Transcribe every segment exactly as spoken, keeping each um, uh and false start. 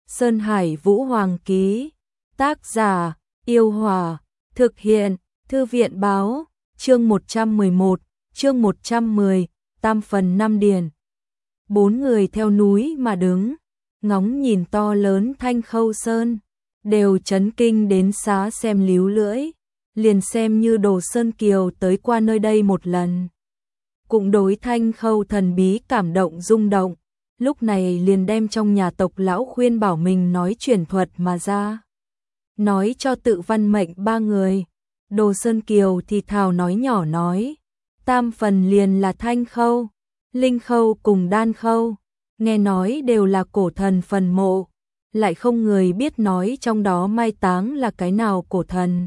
Sơn Hải Vũ Hoàng ký. Tác giả, Yêu Hòa. Thực hiện, Thư viện báo. Chương một trăm mười một, chương một trăm mười, tam phần năm điền. Bốn người theo núi mà đứng, ngóng nhìn to lớn Thanh Khâu Sơn, đều chấn kinh đến xá xem líu lưỡi, liền xem như Đồ Sơn Kiều tới qua nơi đây một lần. Cũng đối Thanh Khâu thần bí cảm động rung động, lúc này liền đem trong nhà tộc lão khuyên bảo mình nói truyền thuật mà ra. Nói cho Tự Văn Mệnh ba người, Đồ Sơn Kiều thì thào nói nhỏ nói, tam phần liền là Thanh Khâu, Linh Khâu cùng Đan Khâu, nghe nói đều là cổ thần phần mộ, lại không người biết nói trong đó mai táng là cái nào cổ thần.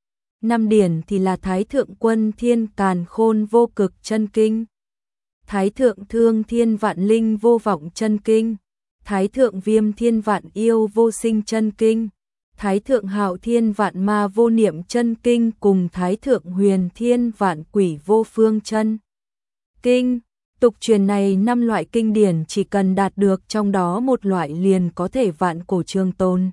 Năm điển thì là Thái Thượng Quân Thiên Càn Khôn Vô Cực Chân Kinh, Thái Thượng Thương Thiên Vạn Linh Vô Vọng Chân Kinh, Thái Thượng Viêm Thiên Vạn Yêu Vô Sinh Chân Kinh, Thái Thượng Hạo Thiên Vạn Ma Vô Niệm Chân Kinh cùng Thái Thượng Huyền Thiên Vạn Quỷ Vô Phương Chân Kinh. Tục truyền này năm loại kinh điển chỉ cần đạt được trong đó một loại liền có thể vạn cổ trường tồn.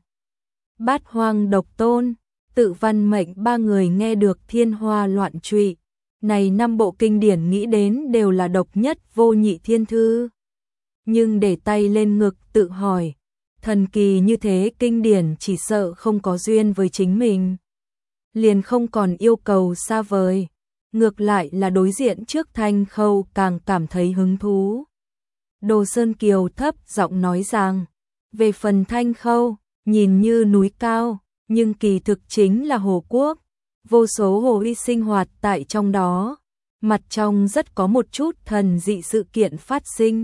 Bát Hoang Độc Tôn, Tự Văn Mệnh ba người nghe được thiên hoa loạn trụy, này năm bộ kinh điển nghĩ đến đều là độc nhất vô nhị thiên thư. Nhưng để tay lên ngực tự hỏi, thần kỳ như thế kinh điển chỉ sợ không có duyên với chính mình, liền không còn yêu cầu xa vời, ngược lại là đối diện trước Thanh Khâu càng cảm thấy hứng thú. Đồ Sơn Kiều thấp giọng nói rằng, về phần Thanh Khâu, nhìn như núi cao, nhưng kỳ thực chính là hồ quốc, vô số hồ ly sinh hoạt tại trong đó, mặt trong rất có một chút thần dị sự kiện phát sinh.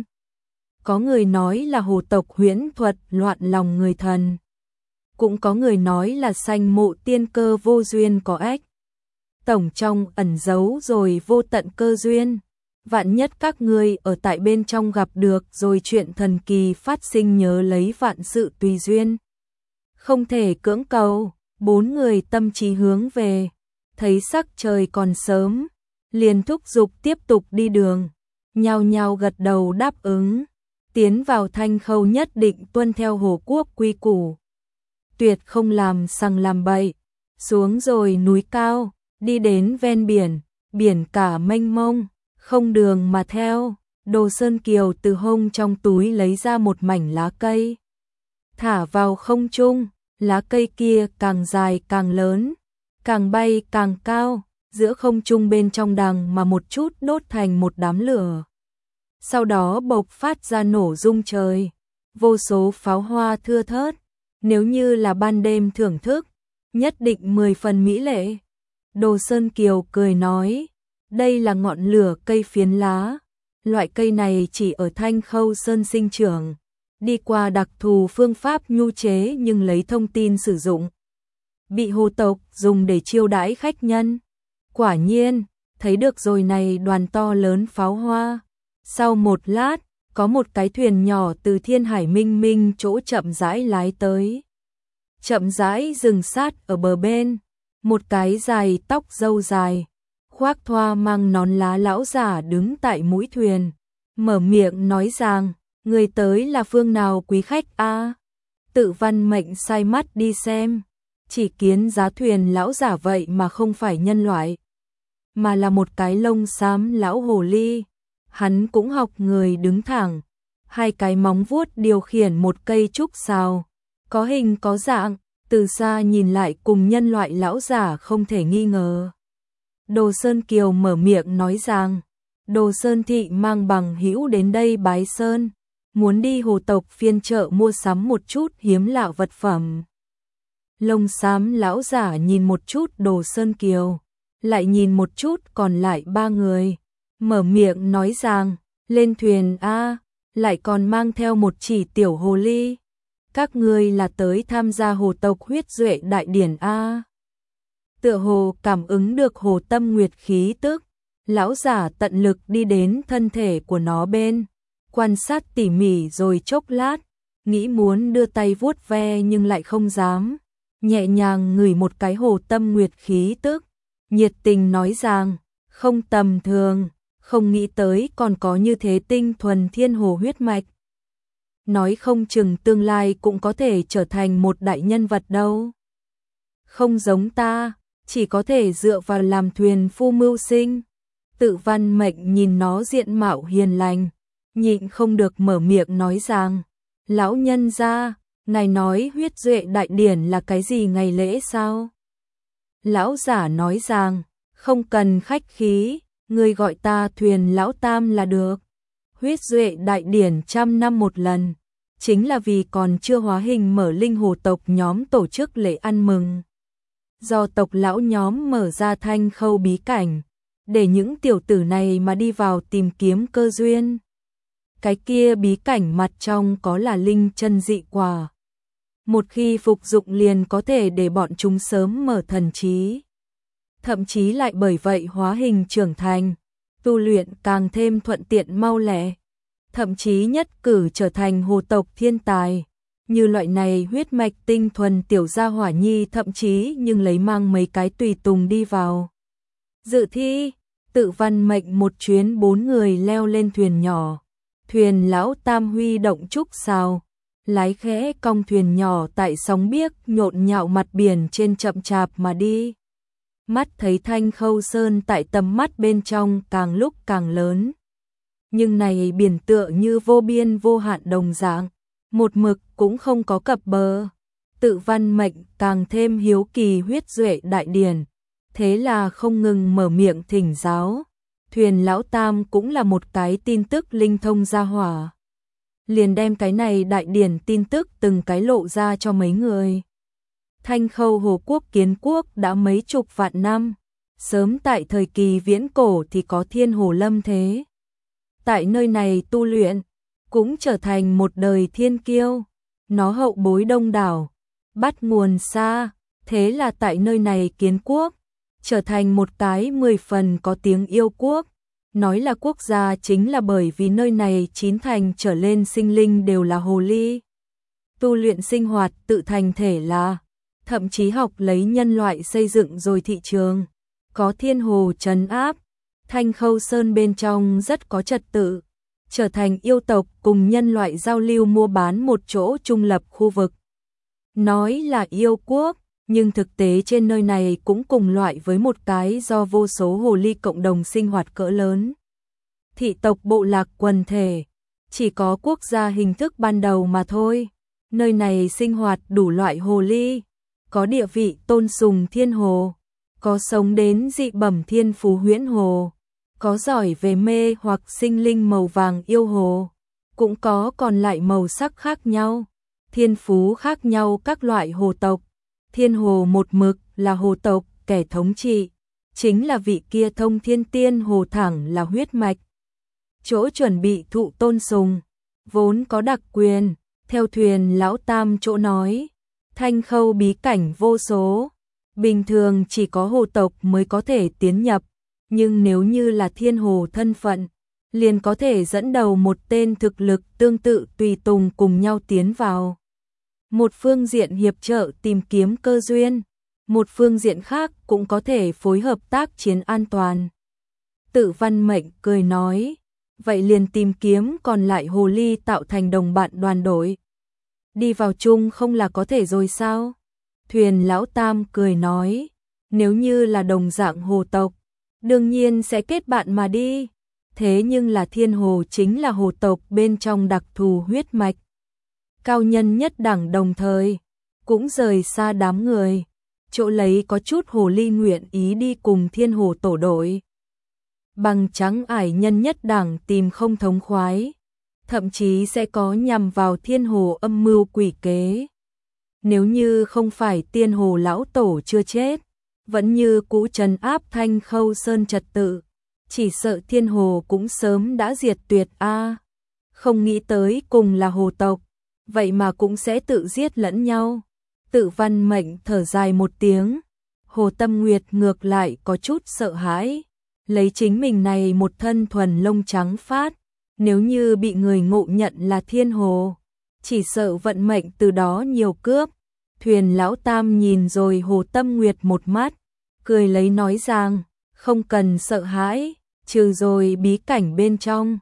Có người nói là hồ tộc huyễn thuật loạn lòng người thần, cũng có người nói là sanh mộ tiên cơ vô duyên có ách. Tổng trong ẩn giấu rồi vô tận cơ duyên, vạn nhất các ngươi ở tại bên trong gặp được rồi chuyện thần kỳ phát sinh nhớ lấy vạn sự tùy duyên. Không thể cưỡng cầu, bốn người tâm trí hướng về, thấy sắc trời còn sớm, liền thúc giục tiếp tục đi đường, nhao nhao gật đầu đáp ứng, tiến vào Thanh Khâu nhất định tuân theo hồ quốc quy củ, tuyệt không làm sằng làm bậy. Xuống rồi núi cao, đi đến ven biển, biển cả mênh mông, không đường mà theo. Đồ Sơn Kiều từ hông trong túi lấy ra một mảnh lá cây, thả vào không trung, lá cây kia càng dài càng lớn, càng bay càng cao, giữa không trung bên trong đằng mà một chút đốt thành một đám lửa. Sau đó bộc phát ra nổ rung trời, vô số pháo hoa thưa thớt, nếu như là ban đêm thưởng thức, nhất định mười phần mỹ lệ. Đồ Sơn Kiều cười nói, đây là ngọn lửa cây phiến lá, loại cây này chỉ ở Thanh Khâu Sơn sinh trưởng, đi qua đặc thù phương pháp nhu chế nhưng lấy thông tin sử dụng, bị hồ tộc dùng để chiêu đãi khách nhân. Quả nhiên, thấy được rồi này đoàn to lớn pháo hoa. Sau một lát, có một cái thuyền nhỏ từ Thiên Hải Minh Minh chỗ chậm rãi lái tới. Chậm rãi dừng sát ở bờ bên, một cái dài tóc râu dài, khoác thoa mang nón lá lão giả đứng tại mũi thuyền, mở miệng nói rằng, người tới là phương nào quý khách a? Tự Văn Mệnh sai mắt đi xem, chỉ kiến giá thuyền lão giả vậy mà không phải nhân loại, mà là một cái lông xám lão hồ ly. Hắn cũng học người đứng thẳng, hai cái móng vuốt điều khiển một cây trúc sào, có hình có dạng, từ xa nhìn lại cùng nhân loại lão giả không thể nghi ngờ. Đồ Sơn Kiều mở miệng nói rằng, Đồ Sơn thị mang bằng hữu đến đây bái sơn, muốn đi hồ tộc phiên chợ mua sắm một chút hiếm lạ vật phẩm. Lông xám lão giả nhìn một chút Đồ Sơn Kiều, lại nhìn một chút còn lại ba người, mở miệng nói rằng, lên thuyền a, lại còn mang theo một chỉ tiểu hồ ly. Các ngươi là tới tham gia hồ tộc huyết duệ đại điển a? Tựa hồ cảm ứng được hồ tâm nguyệt khí tức, lão giả tận lực đi đến thân thể của nó bên, quan sát tỉ mỉ rồi chốc lát, nghĩ muốn đưa tay vuốt ve nhưng lại không dám, nhẹ nhàng ngửi một cái hồ tâm nguyệt khí tức, nhiệt tình nói rằng, không tầm thường, không nghĩ tới còn có như thế tinh thuần thiên hồ huyết mạch. nói không chừng tương lai cũng có thể trở thành một đại nhân vật đâu. Không giống ta, chỉ có thể dựa vào làm thuyền phu mưu sinh. Tự Văn Mệnh nhìn nó diện mạo hiền lành, nhịn không được mở miệng nói rằng, lão nhân gia, ngài nói huyết duệ đại điển là cái gì ngày lễ sao? Lão giả nói rằng, không cần khách khí, ngươi gọi ta thuyền lão tam là được. Huyết duệ đại điển trăm năm một lần, chính là vì còn chưa hóa hình mở linh hồ tộc nhóm tổ chức lễ ăn mừng. Do tộc lão nhóm mở ra Thanh Khâu bí cảnh, để những tiểu tử này mà đi vào tìm kiếm cơ duyên. Cái kia bí cảnh mặt trong có là linh chân dị quả. Một khi phục dụng liền có thể để bọn chúng sớm mở thần trí. Thậm chí lại bởi vậy hóa hình trưởng thành, tu luyện càng thêm thuận tiện mau lẹ. Thậm chí nhất cử trở thành hồ tộc thiên tài. Như loại này huyết mạch tinh thuần tiểu gia hỏa nhi thậm chí nhưng lấy mang mấy cái tùy tùng đi vào. Dự thi, Tự Văn Mệnh một chuyến bốn người leo lên thuyền nhỏ. Thuyền lão tam huy động trúc sào, lái khẽ cong thuyền nhỏ tại sóng biếc nhộn nhạo mặt biển trên chậm chạp mà đi. Mắt thấy Thanh Khâu Sơn tại tầm mắt bên trong càng lúc càng lớn. Nhưng này biển tựa như vô biên vô hạn đồng dạng, một mực cũng không có cập bờ. Tự Văn Mệnh càng thêm hiếu kỳ huyết duệ đại điển, thế là không ngừng mở miệng thỉnh giáo. Thuyền lão tam cũng là một cái tin tức linh thông gia hỏa. Liền đem cái này đại điển tin tức từng cái lộ ra cho mấy người. Thanh Khâu Hồ Quốc kiến quốc đã mấy chục vạn năm, sớm tại thời kỳ viễn cổ thì có Thiên Hồ Lâm thế. Tại nơi này tu luyện, cũng trở thành một đời thiên kiêu, nó hậu bối đông đảo, bắt nguồn xa, thế là tại nơi này kiến quốc, trở thành một cái mười phần có tiếng yêu quốc. Nói là quốc gia chính là bởi vì nơi này chín thành trở lên sinh linh đều là hồ ly. Tu luyện sinh hoạt tự thành thể là, thậm chí học lấy nhân loại xây dựng rồi thị trường. Có thiên hồ trấn áp, Thanh Khâu Sơn bên trong rất có trật tự, trở thành yêu tộc cùng nhân loại giao lưu mua bán một chỗ trung lập khu vực. Nói là yêu quốc, nhưng thực tế trên nơi này cũng cùng loại với một cái do vô số hồ ly cộng đồng sinh hoạt cỡ lớn. Thị tộc bộ lạc quần thể, chỉ có quốc gia hình thức ban đầu mà thôi. Nơi này sinh hoạt đủ loại hồ ly, có địa vị tôn sùng thiên hồ, có sống đến dị bẩm thiên phú huyễn hồ, có giỏi về mê hoặc sinh linh màu vàng yêu hồ, cũng có còn lại màu sắc khác nhau, thiên phú khác nhau các loại hồ tộc. Thiên hồ một mực là hồ tộc kẻ thống trị, chính là vị kia thông thiên tiên hồ thẳng là huyết mạch. Chỗ chuẩn bị thụ tôn sùng, vốn có đặc quyền, theo thuyền lão tam chỗ nói, Thanh Khâu bí cảnh vô số, bình thường chỉ có hồ tộc mới có thể tiến nhập, nhưng nếu như là thiên hồ thân phận, liền có thể dẫn đầu một tên thực lực tương tự tùy tùng cùng nhau tiến vào. Một phương diện hiệp trợ tìm kiếm cơ duyên, một phương diện khác cũng có thể phối hợp tác chiến an toàn. Tự Văn Mệnh cười nói, vậy liền tìm kiếm còn lại hồ ly tạo thành đồng bạn đoàn đội. Đi vào chung không là có thể rồi sao? Thuyền lão tam cười nói, nếu như là đồng dạng hồ tộc, đương nhiên sẽ kết bạn mà đi. Thế nhưng là thiên hồ chính là hồ tộc bên trong đặc thù huyết mạch. Cao nhân nhất đẳng đồng thời, cũng rời xa đám người, chỗ lấy có chút hồ ly nguyện ý đi cùng thiên hồ tổ đội. Bằng trắng ải nhân nhất đẳng tìm không thống khoái, thậm chí sẽ có nhằm vào thiên hồ âm mưu quỷ kế. Nếu như không phải tiên hồ lão tổ chưa chết, vẫn như cũ trấn áp Thanh Khâu Sơn trật tự, chỉ sợ thiên hồ cũng sớm đã diệt tuyệt a. Không nghĩ tới cùng là hồ tộc, vậy mà cũng sẽ tự giết lẫn nhau. Tự Văn Mệnh thở dài một tiếng, Hồ Tâm Nguyệt ngược lại có chút sợ hãi, lấy chính mình này một thân thuần lông trắng phát, nếu như bị người ngộ nhận là thiên hồ, chỉ sợ vận mệnh từ đó nhiều cướp. Thuyền lão tam nhìn rồi Hồ Tâm Nguyệt một mắt, cười lấy nói rằng, không cần sợ hãi, trừ rồi bí cảnh bên trong,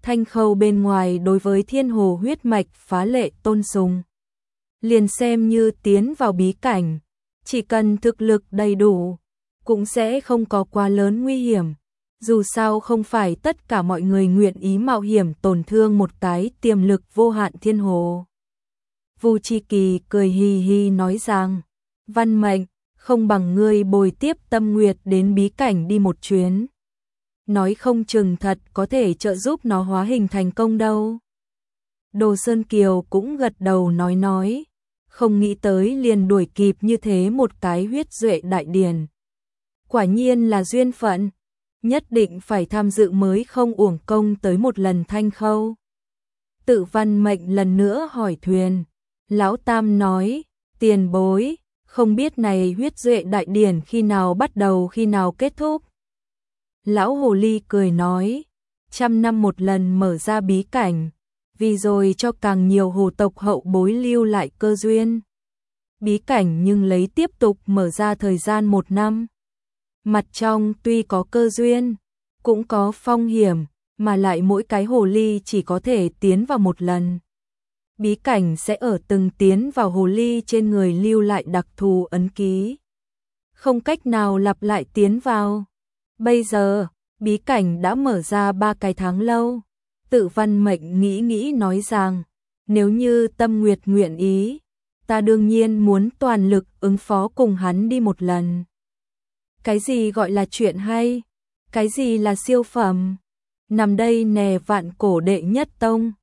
Thanh Khâu bên ngoài đối với thiên hồ huyết mạch phá lệ tôn sùng. Liền xem như tiến vào bí cảnh, chỉ cần thực lực đầy đủ, cũng sẽ không có quá lớn nguy hiểm. Dù sao không phải tất cả mọi người nguyện ý mạo hiểm tổn thương một cái tiềm lực vô hạn thiên hồ. Vu Chi Kỳ cười hì hì nói rằng, Văn Mệnh, không bằng ngươi bồi tiếp Tâm Nguyệt đến bí cảnh đi một chuyến. Nói không chừng thật có thể trợ giúp nó hóa hình thành công đâu. Đồ Sơn Kiều cũng gật đầu nói nói, không nghĩ tới liền đuổi kịp như thế một cái huyết duệ đại điển. Quả nhiên là duyên phận, nhất định phải tham dự mới không uổng công tới một lần Thanh Khâu. Tự Văn Mệnh lần nữa hỏi thuyền, Lão Tam nói, tiền bối, không biết này huyết duệ đại điển khi nào bắt đầu khi nào kết thúc. Lão Hồ Ly cười nói, trăm năm một lần mở ra bí cảnh, vì rồi cho càng nhiều hồ tộc hậu bối lưu lại cơ duyên. Bí cảnh nhưng lấy tiếp tục mở ra thời gian một năm. Mặt trong tuy có cơ duyên, cũng có phong hiểm, mà lại mỗi cái hồ ly chỉ có thể tiến vào một lần. Bí cảnh sẽ ở từng tiến vào hồ ly trên người lưu lại đặc thù ấn ký. Không cách nào lặp lại tiến vào. Bây giờ, bí cảnh đã mở ra ba cái tháng lâu. Tự Văn Mệnh nghĩ nghĩ nói rằng, nếu như Tâm Nguyệt nguyện ý, ta đương nhiên muốn toàn lực ứng phó cùng hắn đi một lần. Cái gì gọi là chuyện hay? Cái gì là siêu phẩm? Nằm đây nè vạn cổ đệ nhất tông.